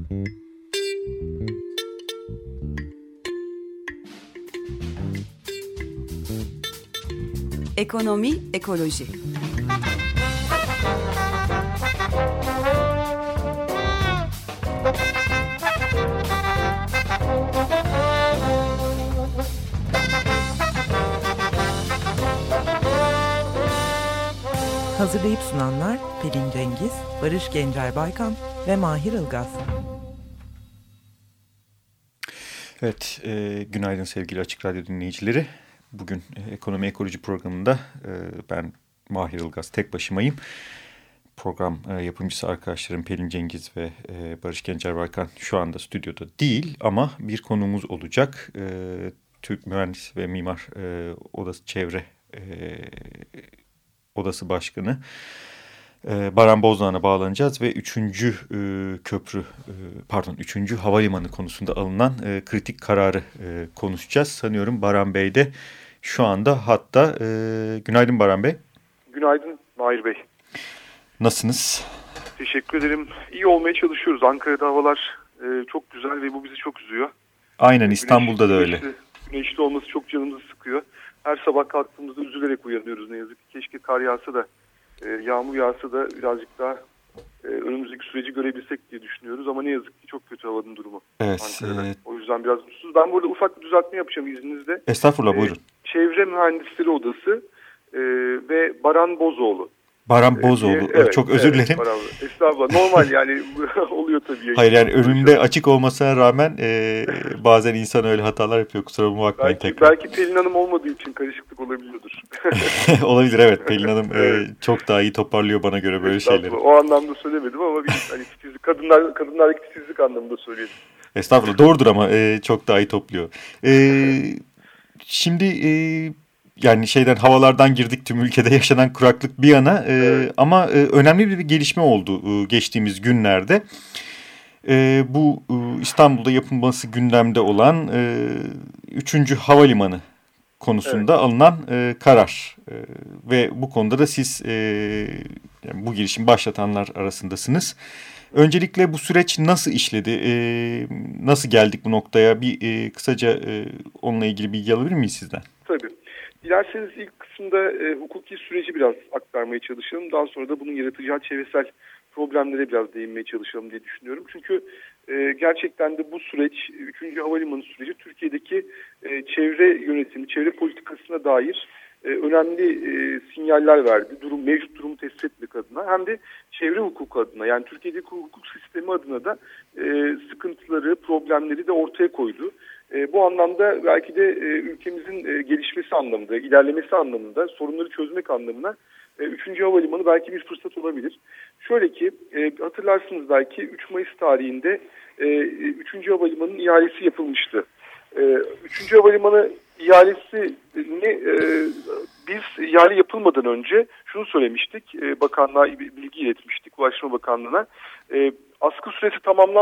Ekonomi, ekoloji. Hazırlayıp sunanlar Pelin Cengiz, Barış Gencer Baykan ve Mahir Ilgaz. Evet, günaydın sevgili Açık Radyo dinleyicileri. Bugün Ekonomi Ekoloji programında ben Mahir Ilgaz tek başımayım. Program yapımcısı arkadaşlarım Pelin Cengiz ve Barış Gencer Baykan şu anda stüdyoda değil ama bir konuğumuz olacak. Türk Mühendis ve Mimar Odası Çevre Odası Başkanı Baran Bozdoğan'a bağlanacağız ve 3. havalimanı konusunda alınan kritik kararı konuşacağız. Sanıyorum Baran Bey de şu anda hatta. Günaydın Baran Bey. Günaydın Mahir Bey. Nasılsınız? Teşekkür ederim. İyi olmaya çalışıyoruz. Ankara'da havalar çok güzel ve bu bizi çok üzüyor. Aynen, İstanbul'da da öyle. Güneşli olması çok canımızı sıkıyor. Her sabah kalktığımızda üzülerek uyanıyoruz ne yazık ki. Keşke kar yağsa da, yağmur yağsa da birazcık daha önümüzdeki süreci görebilsek diye düşünüyoruz. Ama ne yazık ki çok kötü havanın durumu Ankara'da. O yüzden biraz mutsuz. Ben burada ufak bir düzeltme yapacağım izninizle. Estağfurullah, buyurun. Çevre Mühendisleri Odası ve Baran Bozoğlu. Baran Bozoğlu. Evet, çok özür dilerim. Estağfurullah. Normal yani oluyor tabii. Hayır, yani önümde açık olmasına rağmen bazen insan öyle hatalar yapıyor. Kusura bakmayın tekrar. Belki Pelin Hanım olmadığı için karışıklık olabiliyordur. Olabilir, evet. Pelin Hanım çok daha iyi toparlıyor bana göre böyle şeyleri. O anlamda söylemedim ama hani titizlik, kadınlardaki titizlik anlamında söyledim. Estağfurullah, doğrudur ama çok daha iyi topluyor. Şimdi yani havalardan girdik, tüm ülkede yaşanan kuraklık bir yana evet. Ama önemli bir gelişme oldu geçtiğimiz günlerde. Bu İstanbul'da yapılması gündemde olan 3. havalimanı konusunda evet. Alınan karar ve bu konuda da siz yani bu girişimi başlatanlar arasındasınız. Öncelikle bu süreç nasıl işledi? Nasıl geldik bu noktaya? Bir kısaca onunla ilgili bilgi alabilir miyiz sizden? Tabii. Dilerseniz ilk kısımda hukuki süreci biraz aktarmaya çalışalım. Daha sonra da bunun yaratacağı çevresel problemlere biraz değinmeye çalışalım diye düşünüyorum. Çünkü gerçekten de bu süreç, 3. havalimanı süreci Türkiye'deki çevre yönetimi, çevre politikasına dair önemli sinyaller verdi. Mevcut durumu tespit etmek adına hem de çevre hukuku adına, yani Türkiye'deki hukuk sistemi adına da sıkıntıları, problemleri de ortaya koydu. Bu anlamda belki de ülkemizin gelişmesi anlamında, ilerlemesi anlamında, sorunları çözmek anlamına 3. havalimanı belki bir fırsat olabilir. Şöyle ki hatırlarsınız belki 3 Mayıs tarihinde 3. havalimanının ihalesi yapılmıştı. 3. havalimanı ihalesini biz ihale yapılmadan önce şunu söylemiştik, bakanlığa bilgi iletmiştik, Ulaştırma Bakanlığı'na. Askı süresi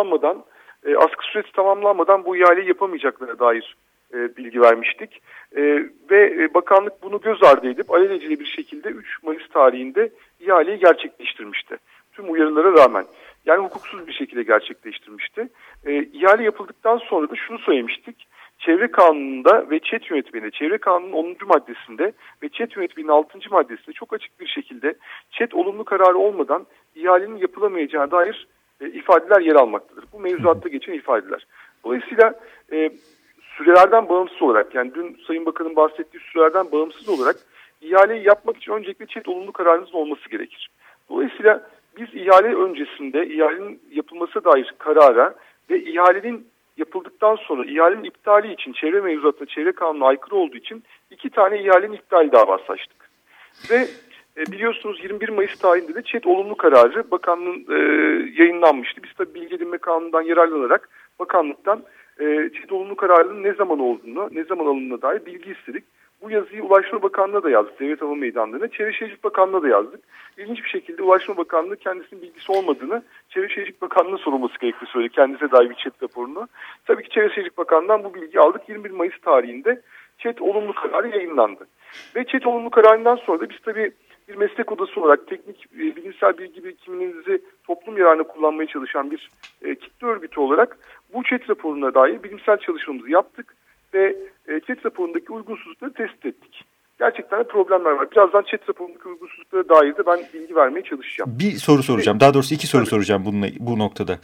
tamamlanmadan bu ihaleyi yapamayacaklarına dair bilgi vermiştik. Ve bakanlık bunu göz ardı edip alelacele bir şekilde 3 Mayıs tarihinde ihaleyi gerçekleştirmişti. Tüm uyarılara rağmen. Yani hukuksuz bir şekilde gerçekleştirmişti. İhale yapıldıktan sonra da şunu söylemiştik. Çevre Kanunu'nda ve ÇED yönetmeliğinde, Çevre Kanunu'nun 10. maddesinde ve ÇED yönetmeliğinin 6. maddesinde çok açık bir şekilde ÇED olumlu kararı olmadan ihalenin yapılamayacağı dair ifadeler yer almaktadır. Bu mevzuatta geçen ifadeler. Dolayısıyla sürelerden bağımsız olarak, yani dün Sayın Bakan'ın bahsettiği sürelerden bağımsız olarak ihaleyi yapmak için öncelikle ÇED olumlu kararınızın olması gerekir. Dolayısıyla biz ihale öncesinde ihalenin yapılması dair karara ve ihalenin yapıldıktan sonra ihalenin iptali için çevre mevzuatına, çevre kanununa aykırı olduğu için 2 tane ihalenin iptali davası açtık. Ve biliyorsunuz 21 Mayıs tarihinde de ÇED olumlu kararı bakanlığın yayınlanmıştı. Biz tabii bilgi edinme kanunundan yararlanarak bakanlıktan ÇED olumlu kararının ne zaman olduğunu, ne zaman alındığına dair bilgi istedik. Bu yazıyı Ulaştırma Bakanlığı'na da yazdık, Devlet Hava Meydanları'na. Çevre Şehircilik Bakanlığı'na da yazdık. İlginç bir şekilde Ulaştırma Bakanlığı kendisinin bilgisi olmadığını, Çevre Şehircilik Bakanlığı'na sorulması gerektiğini söyledi. Kendisine dair bir ÇED raporunu. Tabii ki Çevre Şehircilik Bakanlığı'ndan bu bilgiyi aldık. 21 Mayıs tarihinde ÇED olumlu kararı yayınlandı. Ve ÇED olumlu kararından sonra da biz tabii bir meslek odası olarak teknik bilimsel bilgi birikiminizi toplum yararına kullanmaya çalışan bir kitle örgütü olarak bu ÇED raporuna dair bilimsel çalışmamızı yaptık ve ÇED raporundaki uygunsuzlukları tespit ettik. Gerçekten de problemler var. Birazdan ÇED raporundaki uygunsuzluklara dair de ben bilgi vermeye çalışacağım. Bir soru soracağım. Daha doğrusu iki soru soracağım bu noktada.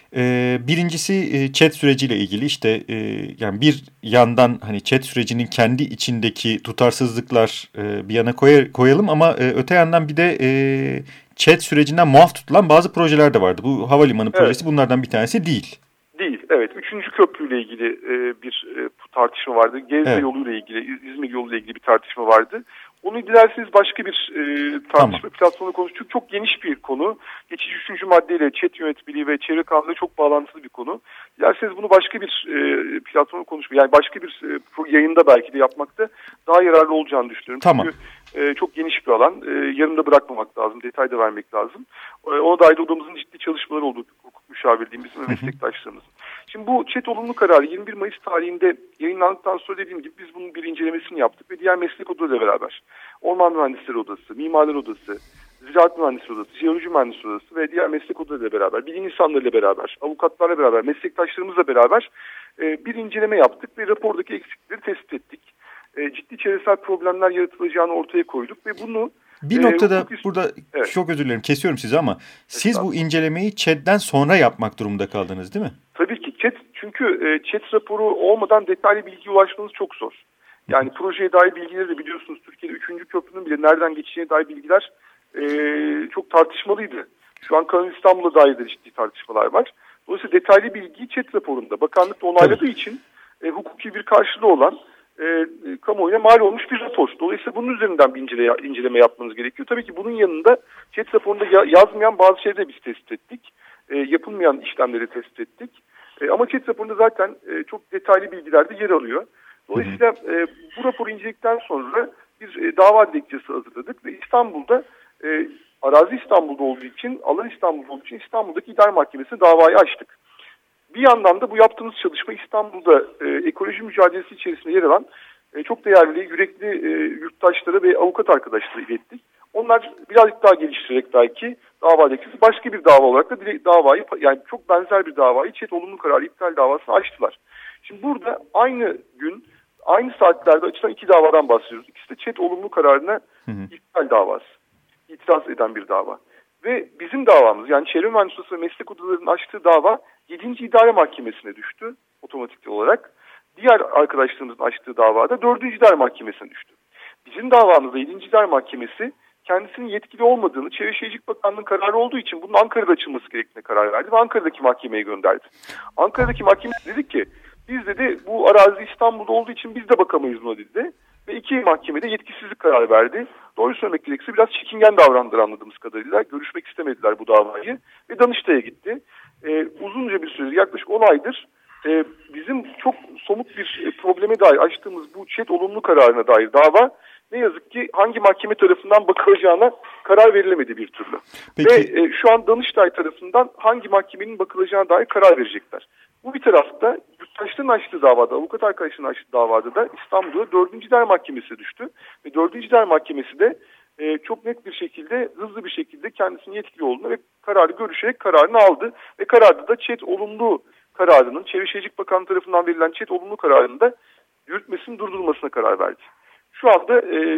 Birincisi ÇED süreciyle ilgili yani bir yandan hani ÇED sürecinin kendi içindeki tutarsızlıklar bir yana koyalım ama öte yandan bir de ÇED sürecinden muaf tutulan bazı projeler de vardı. Bu havalimanı projesi bunlardan bir tanesi değil. Değil, evet. 3. köprüyle ilgili bir tartışma vardı. Gezde yoluyla ilgili, İzmir yoluyla ilgili bir tartışma vardı. Onu dilerseniz başka bir tartışma platformunda konuştuk. Çok geniş bir konu. Geçici 3. maddeyle ÇED yönetmeliği ve çevre kanunu çok bağlantılı bir konu. Dilerseniz bunu başka bir platformda konuşmak, yani başka bir yayında belki de yapmakta daha yararlı olacağını düşünüyorum. Tamam. Çünkü çok geniş bir alan. Yarımda bırakmamak lazım, detay da vermek lazım. Ona dair odamızın ciddi çalışmaları oldu. Hukuk müşavirliğimizin ve meslektaşlarımızın. Şimdi bu ÇED olumlu kararı 21 Mayıs tarihinde yayınlandıktan sonra dediğim gibi biz bunun bir incelemesini yaptık ve diğer meslek odalarıyla beraber Orman Mühendisleri Odası, Mimarlar Odası, Ziraat Mühendisleri Odası, Jeoloji Mühendisleri Odası ve diğer meslek odalarıyla beraber, bilim insanlarıyla beraber, avukatlarla beraber, meslektaşlarımızla beraber bir inceleme yaptık ve rapordaki eksiklikleri tespit ettik. Ciddi çevresel problemler yaratılacağını ortaya koyduk ve bunu bir noktada burada çok özür dilerim kesiyorum sizi ama siz bu incelemeyi ÇED'den sonra yapmak durumunda kaldınız değil mi? Tabii ki çünkü ÇED raporu olmadan detaylı bilgiye ulaşmanız çok zor. Yani projeye dair bilgileri de biliyorsunuz Türkiye'de 3. köprünün bile nereden geçeceğine dair bilgiler çok tartışmalıydı. Şu an Kanal İstanbul'a dair de ciddi tartışmalar var. Dolayısıyla detaylı bilgiyi ÇED raporunda bakanlık da onayladığı için hukuki bir karşılığı olan kamuoyuna mal olmuş bir rapor. Dolayısıyla bunun üzerinden bir inceleme yapmanız gerekiyor. Tabii ki bunun yanında ÇED raporunda yazmayan bazı şeyleri biz tespit ettik. Yapılmayan işlemleri tespit ettik. Ama ÇED raporunda zaten çok detaylı bilgiler de yer alıyor. Dolayısıyla bu raporu inceledikten sonra bir dava dilekçesi hazırladık ve İstanbul'da arazi İstanbul'da olduğu için, alan İstanbul'da olduğu için İstanbul'daki İdare Mahkemesi'ne davayı açtık. Bir yandan da bu yaptığımız çalışma İstanbul'da ekoloji mücadelesi içerisinde yer alan çok değerli, yürekli yurttaşlara ve avukat arkadaşlara ilettik. Onlar birazcık daha geliştirerek belki dava dilekçesi başka bir dava olarak da davayı, yani çok benzer bir davayı ÇED olumlu kararı iptal davasını açtılar. Şimdi burada aynı gün, aynı saatlerde açılan iki davadan bahsediyoruz. İkisi de ÇED olumlu kararına iptal davası. İtiraz eden bir dava. Ve bizim davamız, yani Çevre Mühendisliği ve Meslek Odaları'nın açtığı dava 7. İdare Mahkemesi'ne düştü otomatik olarak. Diğer arkadaşlarımızın açtığı davada 4. İdare Mahkemesi'ne düştü. Bizim davamızda 7. İdare Mahkemesi kendisinin yetkili olmadığını, Çevre Şehircilik Bakanlığı'nın kararı olduğu için bunun Ankara'da açılması gerektiğine karar verdi ve Ankara'daki mahkemeye gönderdi. Ankara'daki mahkeme dedi ki biz dedi bu arazi İstanbul'da olduğu için biz de bakamayız buna dedi. Ve iki mahkemede yetkisizlik kararı verdi. Doğru söylemek gerekirse biraz çekingen davrandılar anladığımız kadarıyla. Görüşmek istemediler bu davayı ve Danıştay'a gitti. Uzunca bir süre, yaklaşık 10 aydır bizim çok somut bir probleme dair açtığımız bu ÇED olumlu kararına dair dava ne yazık ki hangi mahkeme tarafından bakılacağına karar verilemedi bir türlü. Peki. Ve şu an Danıştay tarafından hangi mahkemenin bakılacağına dair karar verecekler. Bu bir tarafta yurttaşların açtığı davada, avukat arkadaşların açtığı davada da İstanbul'da 4. İdare Mahkemesi'ne düştü. Ve 4. İdare Mahkemesi de çok net bir şekilde, hızlı bir şekilde kendisinin yetkili olduğunu ve kararı görüşerek kararını aldı. Ve kararda da ÇED olumlu kararının, Çevre Şehircilik Bakanlığı tarafından verilen ÇED olumlu kararının da yürütmesinin durdurulmasına karar verdi. Şu anda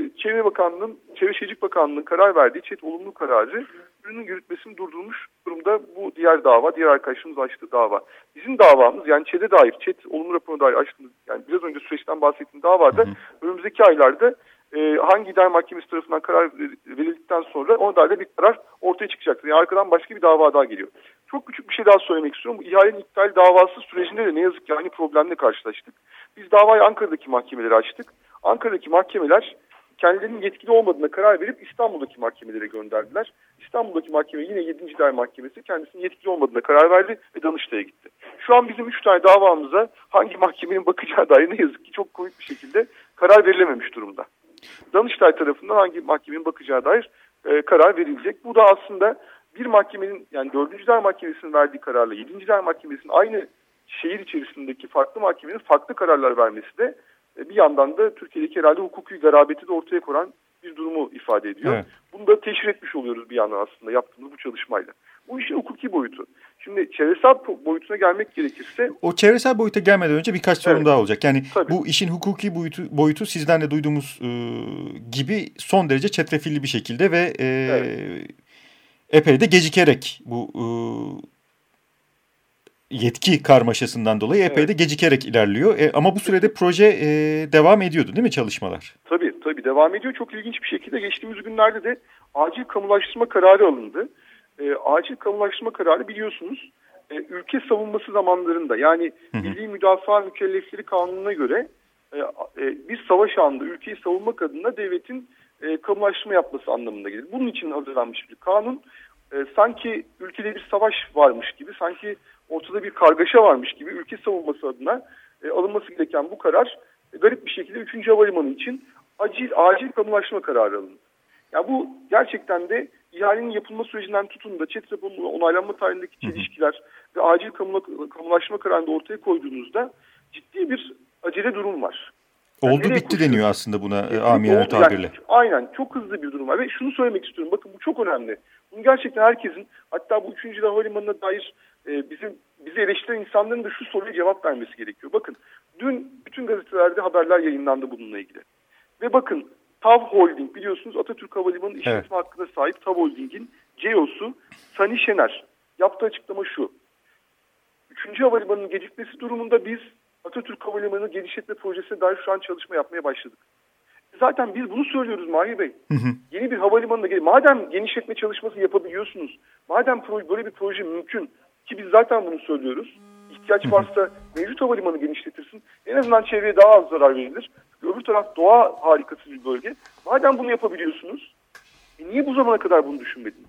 Çevre Şehircilik Bakanlığı'nın karar verdiği ÇED olumlu kararı ürünün yürütmesini durdurmuş durumda bu diğer arkadaşımız açtığı dava. Bizim davamız, yani ÇED'e dair, ÇED olumlu raporuna dair açtığımız, yani biraz önce süreçten bahsettiğim davada önümüzdeki aylarda hangi idare mahkemesi tarafından karar verildikten sonra ona dair bir karar ortaya çıkacaktır. Yani arkadan başka bir dava daha geliyor. Çok küçük bir şey daha söylemek istiyorum. Bu ihalenin iptal davası sürecinde de ne yazık ki aynı problemle karşılaştık. Biz davayı Ankara'daki mahkemelere açtık. Ankara'daki mahkemeler kendilerinin yetkili olmadığına karar verip İstanbul'daki mahkemelere gönderdiler. İstanbul'daki mahkeme yine 7. İdare Mahkemesi kendisinin yetkili olmadığına karar verdi ve Danıştay'a gitti. Şu an bizim 3 tane davamıza hangi mahkemenin bakacağı dair ne yazık ki çok komik bir şekilde karar verilememiş durumda. Danıştay tarafından hangi mahkemenin bakacağı dair karar verilecek. Bu da aslında bir mahkemenin, yani 4. İdare Mahkemesi'nin verdiği kararla 7. İdare Mahkemesi'nin aynı şehir içerisindeki farklı mahkemenin farklı kararlar vermesi de bir yandan da Türkiye'deki herhalde hukuki garabeti de ortaya koyan bir durumu ifade ediyor. Evet. Bunu da teşhir etmiş oluyoruz bir yandan aslında yaptığımız bu çalışmayla. Bu işin hukuki boyutu. Şimdi çevresel boyutuna gelmek gerekirse... O çevresel boyuta gelmeden önce birkaç sorum daha olacak. Yani tabii. Bu işin hukuki boyutu sizden de duyduğumuz gibi son derece çetrefilli bir şekilde ve epey de gecikerek bu yetki karmaşasından dolayı epey de gecikerek ilerliyor. Ama bu sürede proje devam ediyordu değil mi çalışmalar? Tabii devam ediyor. Çok ilginç bir şekilde geçtiğimiz günlerde de acil kamulaştırma kararı alındı. Acil kamulaştırma kararı biliyorsunuz ülke savunması zamanlarında yani Milli Müdafaa Mükellefleri Kanunu'na göre bir savaş anında ülkeyi savunmak adına devletin kamulaştırma yapması anlamında gelir. Bunun için hazırlanmış bir kanun. Sanki ülkede bir savaş varmış gibi, sanki ortada bir kargaşa varmış gibi ülke savunması adına alınması gereken bu karar garip bir şekilde 3. Havalimanı için acil kamulaştırma kararı alındı. Yani bu gerçekten de ihalenin yapılma sürecinden tutun da ÇED raporunun onaylanma tarihindeki çelişkiler ve acil kamulaştırma kararını ortaya koyduğunuzda ciddi bir acele durum var. Yani oldu bitti deniyor aslında buna amiyane tabirle. Yani, aynen çok hızlı bir durum var ve şunu söylemek istiyorum, bakın bu çok önemli. Bunu gerçekten herkesin, hatta bu 3. Havalimanı'na dair bizi eleştiren insanların da şu soruya cevap vermesi gerekiyor. Bakın dün bütün gazetelerde haberler yayınlandı bununla ilgili. Ve bakın TAV Holding, biliyorsunuz Atatürk Havalimanı işletme hakkına sahip TAV Holding'in CEO'su Sani Şener yaptığı açıklama şu: 3. Havalimanı'nın gecikmesi durumunda biz Atatürk Havalimanı genişletme projesine dair şu an çalışma yapmaya başladık. Zaten biz bunu söylüyoruz Mahir Bey. Yeni bir havalimanına madem genişletme çalışması yapabiliyorsunuz, madem böyle bir proje mümkün ki biz zaten bunu söylüyoruz. İhtiyaç varsa mevcut havalimanı genişletirsin. En azından çevreye daha az zarar verilir. Öbür taraf doğa harikası bir bölge. Madem bunu yapabiliyorsunuz, niye bu zamana kadar bunu düşünmediniz?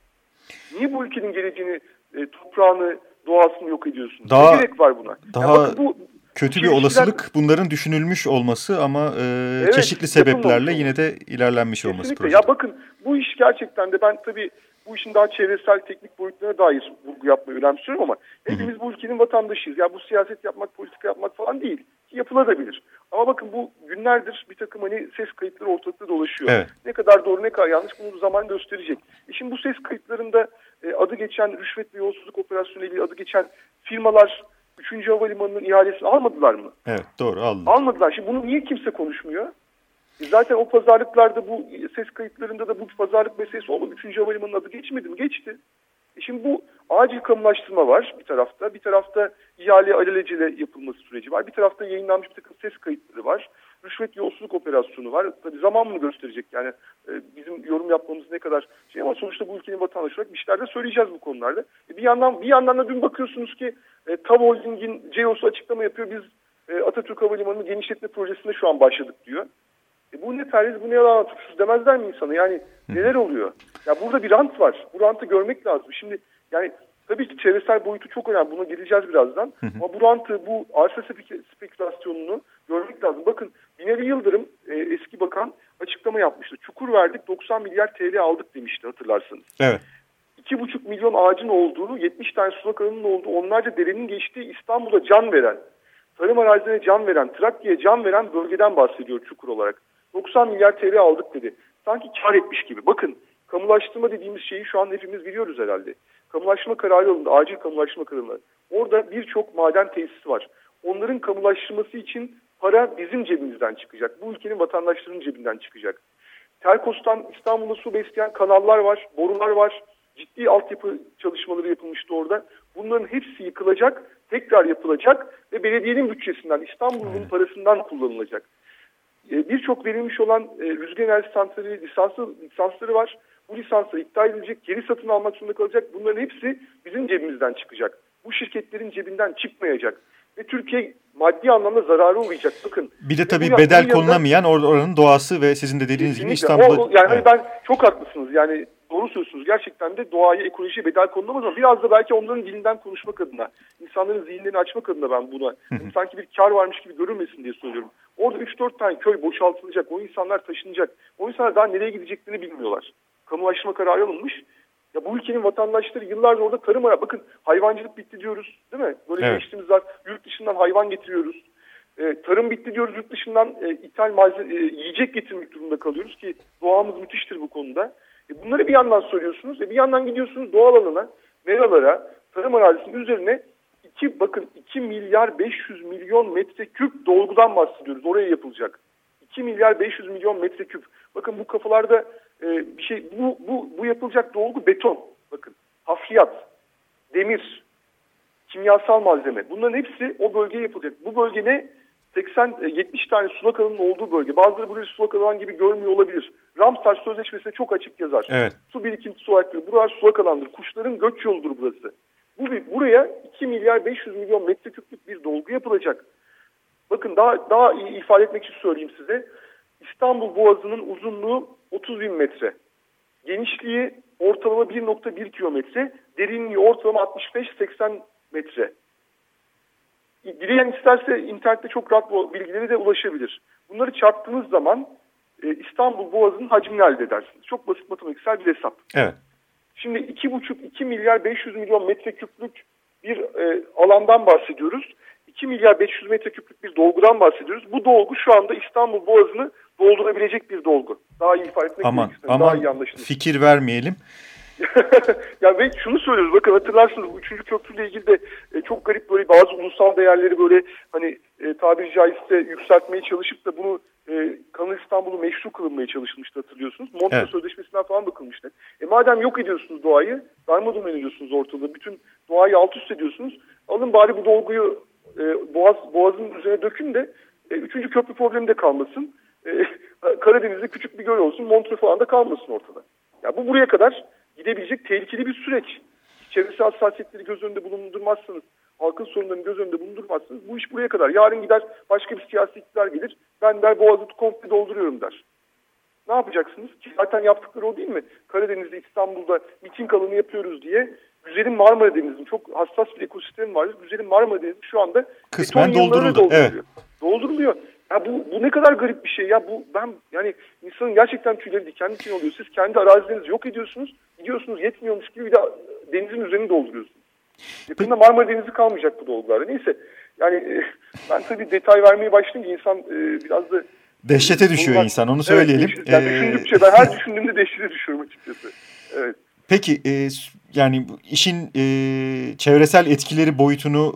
Niye bu ülkenin geleceğini, toprağını, doğasını yok ediyorsunuz? Ne gerek var buna? Daha bakın, kötü bir olasılık bunların düşünülmüş olması ama çeşitli sebeplerle yine de ilerlenmiş olması projesi. Ya bakın bu iş gerçekten de ben tabii bu işin daha çevresel teknik boyutlarına dair vurgu yapmayı önemsiyorum ama hepimiz bu ülkenin vatandaşıyız. Ya bu siyaset yapmak, politika yapmak falan değil. Yapılabilir. Ama bakın bu günlerdir bir takım ses kayıtları ortalıkta dolaşıyor. Evet. Ne kadar doğru ne kadar yanlış bunu zaman gösterecek. Şimdi bu ses kayıtlarında adı geçen rüşvet ve yolsuzluk operasyonuyla adı geçen firmalar 3. Havalimanı'nın ihalesini almadılar mı? Evet, doğru, aldılar. Almadılar. Şimdi bunu niye kimse konuşmuyor? Zaten o pazarlıklarda bu ses kayıtlarında da bu pazarlık meselesi olmadı. 3. Havalimanı'nın adı geçmedi mi? Geçti. Şimdi bu acil kamulaştırma var bir tarafta. Bir tarafta ihale alelacele yapılması süreci var. Bir tarafta yayınlanmış bir takım ses kayıtları var. Rüşvet yolsuzluk operasyonu var. Tabii zaman mı gösterecek yani bizim yorum yapmamız ne kadar ama sonuçta bu ülkenin vatandaşı olarak bir şeyler de söyleyeceğiz bu konularda. Bir yandan da dün bakıyorsunuz ki TAV Holding'in CEO'su açıklama yapıyor. Biz Atatürk Havalimanı'nın genişletme projesine şu an başladık diyor. Bu ne perhiz, bu ne yalan atışsız demezler mi insana? Yani neler oluyor? Ya burada bir rant var. Bu rantı görmek lazım. Şimdi yani tabii ki çevresel boyutu çok önemli. Buna geleceğiz birazdan. Ama bu rantı, bu arsa spekülasyonunu görmek lazım. Bakın Binali Yıldırım eski bakan açıklama yapmıştı. Çukur verdik 90 milyar TL aldık demişti hatırlarsanız. Evet. 2,5 milyon ağacın olduğu, 70 tane sulak alanının olduğu, onlarca derenin geçtiği, İstanbul'a can veren, tarım arazilerine can veren, Trakya'ya can veren bölgeden bahsediyor Çukur olarak. 90 milyar TL aldık dedi. Sanki kar etmiş gibi. Bakın kamulaştırma dediğimiz şeyi şu an hepimiz biliyoruz herhalde. Kamulaştırma kararı alındı. Acil kamulaştırma kararı. Orada birçok maden tesisi var. Onların kamulaştırması için para bizim cebimizden çıkacak. Bu ülkenin vatandaşlarının cebinden çıkacak. Terkos'tan İstanbul'a su besleyen kanallar var, borular var. Ciddi altyapı çalışmaları yapılmıştı orada. Bunların hepsi yıkılacak, tekrar yapılacak ve belediyenin bütçesinden, İstanbul'un parasından kullanılacak. Birçok verilmiş olan rüzgar enerji santrali lisansları var. Bu lisanslar iptal edilecek, geri satın almak zorunda kalacak. Bunların hepsi bizim cebimizden çıkacak. Bu şirketlerin cebinden çıkmayacak. Ve Türkiye maddi anlamda zararı uğrayacak. Bakın. Bir de tabii bedel konulamayan oranın doğası ve sizin de dediğiniz gibi İstanbul'da... Yani evet. Ben çok haklısınız. Yani doğru söylüyorsunuz. Gerçekten de doğaya, ekolojiye bedel konulamaz ama biraz da belki onların dilinden konuşmak adına, insanların zihinlerini açmak adına ben buna sanki bir kar varmış gibi görünmesin diye söylüyorum. Orada 3-4 tane köy boşaltılacak. O insanlar taşınacak. O insanlar daha nereye gideceklerini bilmiyorlar. Kamulaştırma kararı alınmış. Ya bu ülkenin vatandaşları yıllardır orada bakın hayvancılık bitti diyoruz değil mi? Böyle geçtiğimiz var. Yurt dışından hayvan getiriyoruz. Tarım bitti diyoruz, yurt dışından yiyecek getirmek durumunda kalıyoruz ki doğamız müthiştir bu konuda. Bunları bir yandan söylüyorsunuz. Bir yandan gidiyorsunuz doğal alana, meralara, tarım arazisinin üzerine 2 milyar 500 milyon metreküp dolgudan bahsediyoruz. Oraya yapılacak. 2 milyar 500 milyon metreküp. Bakın bu kafalarda bir şey, bu yapılacak dolgu beton. Bakın hafriyat, demir, kimyasal malzeme. Bunların hepsi o bölgeye yapılacak. Bu bölge ne? 80-70 tane sulak alanın olduğu bölge. Bazıları burayı sulak alan gibi görmüyor olabilir. Ramsar Sözleşmesi'ne çok açık yazar. Evet. Su birikintisi olarak diyor. Buralar sulak alandır. Kuşların göç yoludur burası. Buraya 2 milyar 500 milyon metreküplük bir dolgu yapılacak. Bakın daha iyi ifade etmek için söyleyeyim size. İstanbul Boğazı'nın uzunluğu 30 bin metre. Genişliği ortalama 1.1 kilometre. Derinliği ortalama 65-80 metre. Dileyen isterse internette çok rahat bu bilgileri de ulaşabilir. Bunları çarptığınız zaman İstanbul Boğazı'nın hacmini elde edersiniz. Çok basit matematiksel bir hesap. Evet. Şimdi 2,5-2 milyar 500 milyon metreküplük bir alandan bahsediyoruz. 2 milyar 500 metreküplük bir dolgudan bahsediyoruz. Bu dolgu şu anda İstanbul Boğazı'nı doldurabilecek bir dolgu. Daha iyi ifade etmek gerekirse. Daha iyi anlaşılır. Fikir vermeyelim. Ya ve şunu söylüyoruz, bakın hatırlarsınız bu 3. köprüyle ilgili de çok garip böyle bazı ulusal değerleri böyle hani tabiri caizse yükseltmeye çalışıp da bunu Kanal İstanbul'u meşru kılınmaya çalışılmıştı, hatırlıyorsunuz. Montreux Sözleşmesi'nden falan bakılmıştı. Madem yok ediyorsunuz doğayı, darmadağın ediyorsunuz ortalığı, bütün doğayı alt üst ediyorsunuz, alın bari bu dolguyu Boğaz'ın üzerine dökün de 3. köprü problemi de kalmasın. Karadeniz'de küçük bir göl olsun, Montreux falan da kalmasın ortada. Ya bu buraya kadar gidebilecek tehlikeli bir süreç. Çevresel hassasiyetleri göz önünde bulundurmazsanız, halkın sorunlarını göz önünde bulundurmazsanız bu iş buraya kadar. Yarın gider başka bir siyasi iktidar gelir, ben der Boğaz'ı komple dolduruyorum der. Ne yapacaksınız? Ki zaten yaptıkları o değil mi? Karadeniz'de, İstanbul'da miting alanı yapıyoruz diye güzelim Marmara Denizi'nin çok hassas bir ekosistemi var. Güzelim Marmara Denizi şu anda kısmen dolduruldu. Evet. Dolduruluyor. Ya bu ne kadar garip bir şey ya. Yani insanın gerçekten tüyleri diken diken oluyor. Siz kendi arazilerinizi yok ediyorsunuz. Gidiyorsunuz yetmiyormuş gibi bir de denizin üzerini dolduruyorsunuz. Yakında Marmara Denizi kalmayacak bu dolgularda. Neyse yani ben tabii detay vermeye başlayınca insan biraz da dehşete düşüyor insan, onu söyleyelim. Düşündükçe ben her düşündüğümde dehşete düşüyorum açıkçası. Evet. Peki yani işin çevresel etkileri boyutunu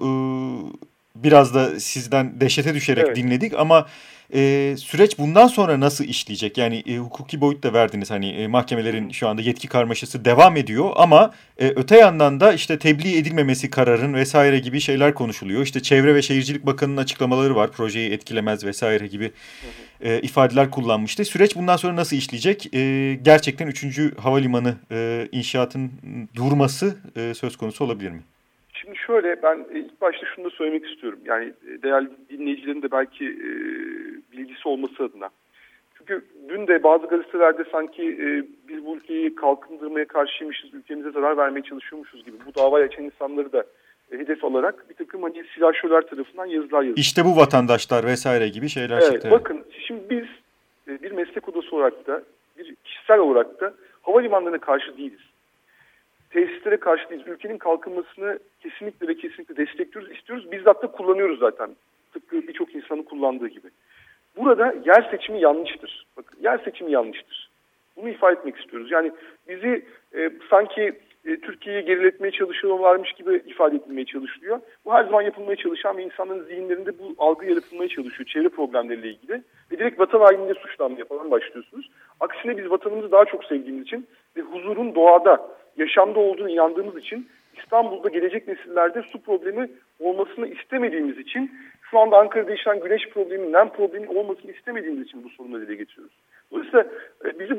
biraz da sizden dehşete düşerek dinledik ama süreç bundan sonra nasıl işleyecek? Yani hukuki boyut da verdiniz, hani mahkemelerin şu anda yetki karmaşası devam ediyor ama öte yandan da işte tebliğ edilmemesi kararın vesaire gibi şeyler konuşuluyor. İşte Çevre ve Şehircilik Bakanı'nın açıklamaları var, projeyi etkilemez vesaire gibi ifadeler kullanmıştı. Süreç bundan sonra nasıl işleyecek? Gerçekten 3. havalimanı inşaatın durması söz konusu olabilir mi? Şimdi şöyle, ben ilk başta şunu da söylemek istiyorum. Yani değerli dinleyicilerin de belki bilgisi olması adına. Çünkü dün de bazı gazetelerde sanki biz bu ülkeyi kalkındırmaya karşıymışız, ülkemize zarar vermeye çalışıyormuşuz gibi bu davayı açan insanları da hedef alarak bir takım hani silahşörler tarafından yazılar yazılıyor. İşte bu vatandaşlar vesaire gibi şeyler çıktı. Bakın şimdi biz bir meslek odası olarak da, bir kişisel olarak da havalimanlarına karşı değiliz. Tesislere karşı değiliz. Ülkenin kalkınmasını kesinlikle ve kesinlikle destekliyoruz, istiyoruz. Bizzat da kullanıyoruz zaten. Tıpkı birçok insanın kullandığı gibi. Burada yer seçimi yanlıştır. Bakın, yer seçimi yanlıştır. Bunu ifade etmek istiyoruz. Yani bizi sanki Türkiye'yi geriletmeye çalışıyorlarmış gibi ifade edilmeye çalışılıyor. Bu her zaman yapılmaya çalışan ve insanların zihinlerinde bu algı yaratılmaya çalışıyor çevre problemleriyle ilgili. Ve direkt vatan hainliğinde suçlanmaya falan başlıyorsunuz. Aksine biz vatanımızı daha çok sevdiğimiz için ve huzurun doğada, yaşamda olduğunu inandığımız için, İstanbul'da gelecek nesillerde su problemi olmasını istemediğimiz için, şu anda Ankara'da yaşanan güneş problemi, nem problemi olmasını istemediğimiz için bu sorunları dile getiriyoruz. Dolayısıyla bizi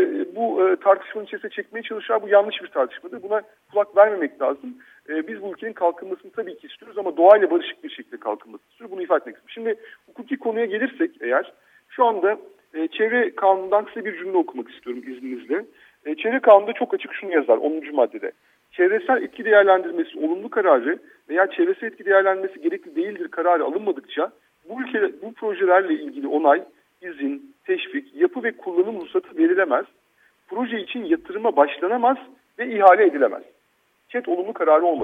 bu tartışmanın içerisine çekmeye çalışan bu yanlış bir tartışmadır. Buna kulak vermemek lazım. Biz bu ülkenin kalkınmasını tabii ki istiyoruz ama doğayla barışık bir şekilde kalkınmasını istiyoruz. Bunu ifade etmek istiyorum. Şimdi hukuki konuya gelirsek eğer, şu anda çevre kanunundan size bir cümle okumak istiyorum izninizle. Çevre kanununda çok açık şunu yazar 10. maddede. Çevresel etki değerlendirmesi olumlu kararı veya çevresel etki değerlendirmesi gerekli değildir kararı alınmadıkça bu projelerle ilgili onay, izin, teşvik, yapı ve kullanım ruhsatı verilemez. Proje için yatırıma başlanamaz ve ihale edilemez. Olumlu kararı olmadan.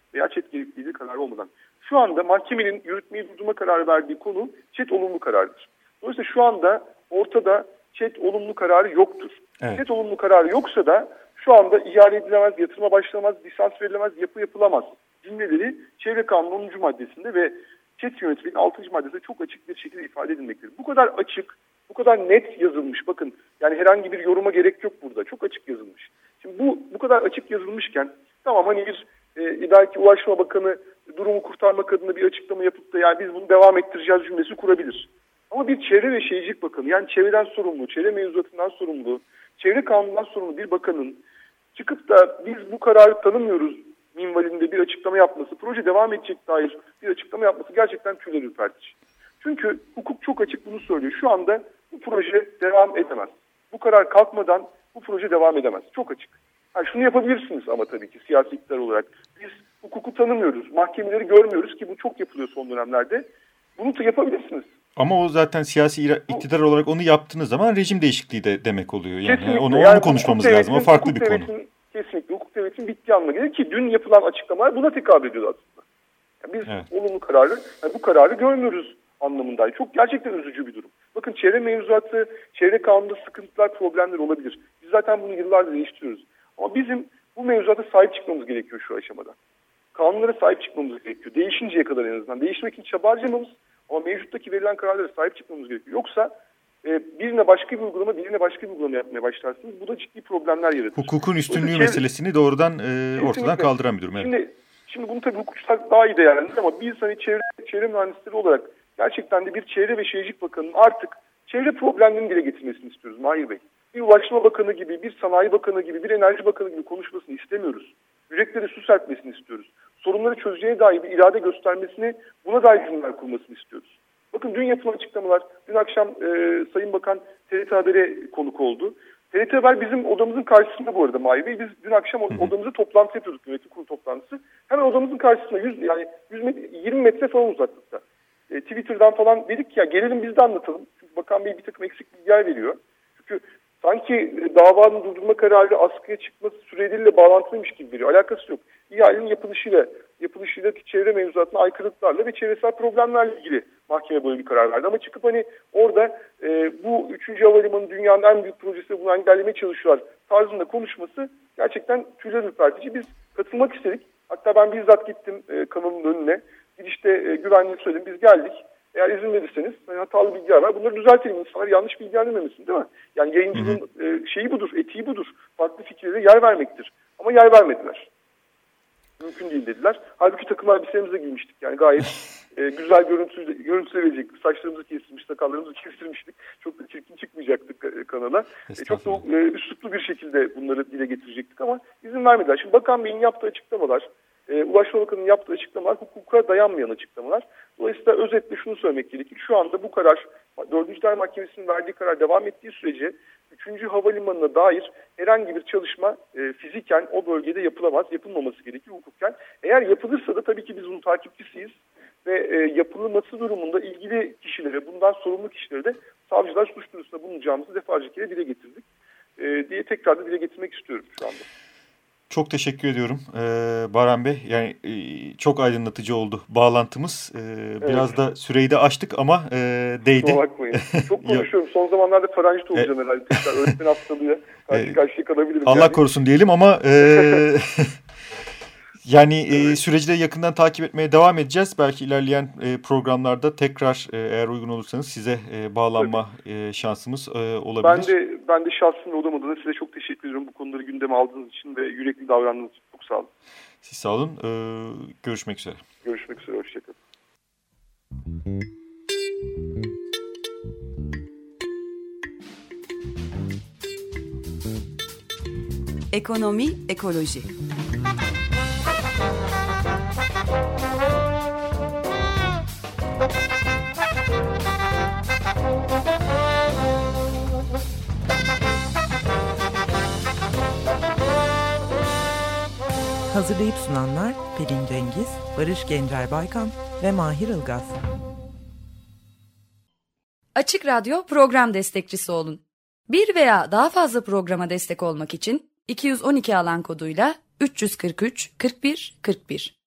veya ÇED gerekliliği kararı olmadan. Şu anda mahkemenin yürütmeyi durdurma kararı verdiği konu ÇED olumlu kararıdır. Dolayısıyla şu anda ortada ÇED olumlu kararı yoktur. Evet. ÇED olumlu kararı yoksa da şu anda ihale edilemez, yatırıma başlanamaz, lisans verilemez, yapı yapılamaz cümleleri Çevre Kanunu 10. maddesinde ve ÇED yönetmeliğinin 6. maddesinde çok açık bir şekilde ifade edilmektedir. Bu kadar açık, bu kadar net yazılmış. Bakın yani herhangi bir yoruma gerek yok burada. Çok açık yazılmış. Şimdi bu kadar açık yazılmışken tamam hani bir belki Ulaştırma Bakanı durumu kurtarmak adına bir açıklama yapıp da yani biz bunu devam ettireceğiz cümlesi kurabilir. Ama bir Çevre ve Şehircilik Bakanı yani çevreden sorumlu, çevre mevzuatından sorumlu, çevre kanunundan sorumlu bir bakanın çıkıp da biz bu kararı tanımıyoruz minvalinde bir açıklama yapması, proje devam edecek dair bir açıklama yapması gerçekten tüyler ürpertici. Çünkü hukuk çok açık bunu söylüyor. Şu anda bu proje devam edemez. Bu karar kalkmadan bu proje devam edemez. Çok açık. Yani şunu yapabilirsiniz ama tabii ki siyasi iktidar olarak. Biz hukuku tanımıyoruz, mahkemeleri görmüyoruz ki bu çok yapılıyor son dönemlerde. Bunu da yapabilirsiniz. Ama o zaten siyasi iktidar olarak onu yaptığınız zaman rejim değişikliği de demek oluyor. Yani kesinlikle. onu konuşmamız lazım. O farklı bir konu. Kesinlikle hukuk devletinin bittiği anlamına gelir ki dün yapılan açıklamalar buna tekabül ediyor aslında. Yani biz olumlu kararı, yani bu kararı görmüyoruz anlamındaydı. Çok gerçekten üzücü bir durum. Bakın çevre mevzuatı, çevre kanununda sıkıntılar, problemler olabilir. Biz zaten bunu yıllardır değiştiriyoruz. Ama bizim bu mevzuata sahip çıkmamız gerekiyor şu aşamada. Kanunlara sahip çıkmamız gerekiyor. Değişinceye kadar en azından. Değiştirmek için çaba harcamamız ama mevcuttaki verilen kararlara sahip çıkmamız gerekiyor. Yoksa birine başka bir uygulama, birine başka bir uygulama yapmaya başlarsınız. Bu da ciddi problemler yaratır. Hukukun üstünlüğü meselesini doğrudan ortadan kaldıran bir durum. Evet. Şimdi bunu tabii hukukçular daha iyi değerlendirir ama biz hani çevre mühendisleri olarak gerçekten de bir Çevre ve Şehircilik Bakanı'nın artık çevre problemlerini dile getirmesini istiyoruz Mahir Bey. Bir Ulaştırma Bakanı gibi, bir Sanayi Bakanı gibi, bir Enerji Bakanı gibi konuşmasını istemiyoruz. Yürekleri su serpmesini istiyoruz. Sorunları çözeceğine dair bir irade göstermesini, buna dair cümleler kurmasını istiyoruz. Bakın dün yapılan açıklamalar, dün akşam Sayın Bakan TRT Haber'e konuk oldu. TRT Haber bizim odamızın karşısında bu arada Mahir Bey. Biz dün akşam odamızda toplantı yapıyorduk, yönetim kurulu toplantısı. Hemen odamızın karşısında 20 metre falan uzaklıkta. Twitter'dan falan dedik ya gelelim biz de anlatalım. Çünkü Bakan Bey bir takım eksik bilgiler veriyor. Çünkü sanki davanın durdurma kararı askıya çıkması süreleriyle bağlantılıymış gibi veriyor. Alakası yok. İhalenin yapılışıyla çevre mevzuatına aykırılıklarla ve çevresel problemlerle ilgili mahkeme böyle bir karar verdi. Ama çıkıp hani orada bu 3. havalimanı dünyanın en büyük projesi bunu engellemeye çalışıyorlar tarzında konuşması gerçekten tüyler ürpertici. Biz katılmak istedik. Hatta ben bizzat gittim kanalın önüne. Gidişte güvenliği söyledim. Biz geldik. Eğer izin verirseniz hatalı bilgiler var. Bunları düzeltelim. İnsanlar yanlış bilgilendirmemesin değil mi? Yani yayıncılığın şeyi budur, etiği budur. Farklı fikirlere yer vermektir. Ama yer vermediler. Mümkün değil dediler. Halbuki takım elbiselerimize giymiştik. Yani gayet güzel görüntüler verecektik. Saçlarımızı kestirmiş, sakallarımızı kestirmiştik. Çok da çirkin çıkmayacaktık kanala. Çok da üsluplu bir şekilde bunları dile getirecektik ama izin vermediler. Şimdi Bakan Bey'in yaptığı açıklamalar, Ulaştırma Bakanı'nın yaptığı açıklamalar hukuka dayanmayan açıklamalar. Dolayısıyla özetle şunu söylemek gerekir. Şu anda bu karar, 4. İdare Mahkemesi'nin verdiği karar devam ettiği sürece 3. havalimanına dair herhangi bir çalışma fiziken o bölgede yapılamaz, yapılmaması gerekir hukuken. Eğer yapılırsa da tabii ki biz bunun takipçisiyiz ve yapılması durumunda ilgili kişilere, bundan sorumlu kişilere de savcılar suç duyurusunda bulunacağımızı defalarca kere dile getirdik diye tekrar da dile getirmek istiyorum şu anda. Çok teşekkür ediyorum Baran Bey. Yani çok aydınlatıcı oldu bağlantımız. Biraz da süreyi de aştık ama değdi. Kusura bakmayın. Çok konuşuyorum. Son zamanlarda faranjit olacağım herhalde. Tekrar öğretmen hastalığıyla karşı kalabilirim. Allah korusun diyelim ama yani süreci de yakından takip etmeye devam edeceğiz. Belki ilerleyen programlarda tekrar eğer uygun olursanız size bağlanma şansımız olabilir. Ben de şahsım ve odam adına size çok teşekkür ediyorum bu konuları gündeme aldığınız için ve yürekli davrandığınız için. Çok sağ olun. Siz sağ olun. Görüşmek üzere. Görüşmek üzere. Hoşçakalın. Ekonomi, ekoloji. Hazırlayıp sunanlar Pelin Cengiz, Barış Gencer Baykan ve Mahir Ilgaz. Açık Radyo program destekçisi olun. Bir veya daha fazla programa destek olmak için 212 alan koduyla 343 41 41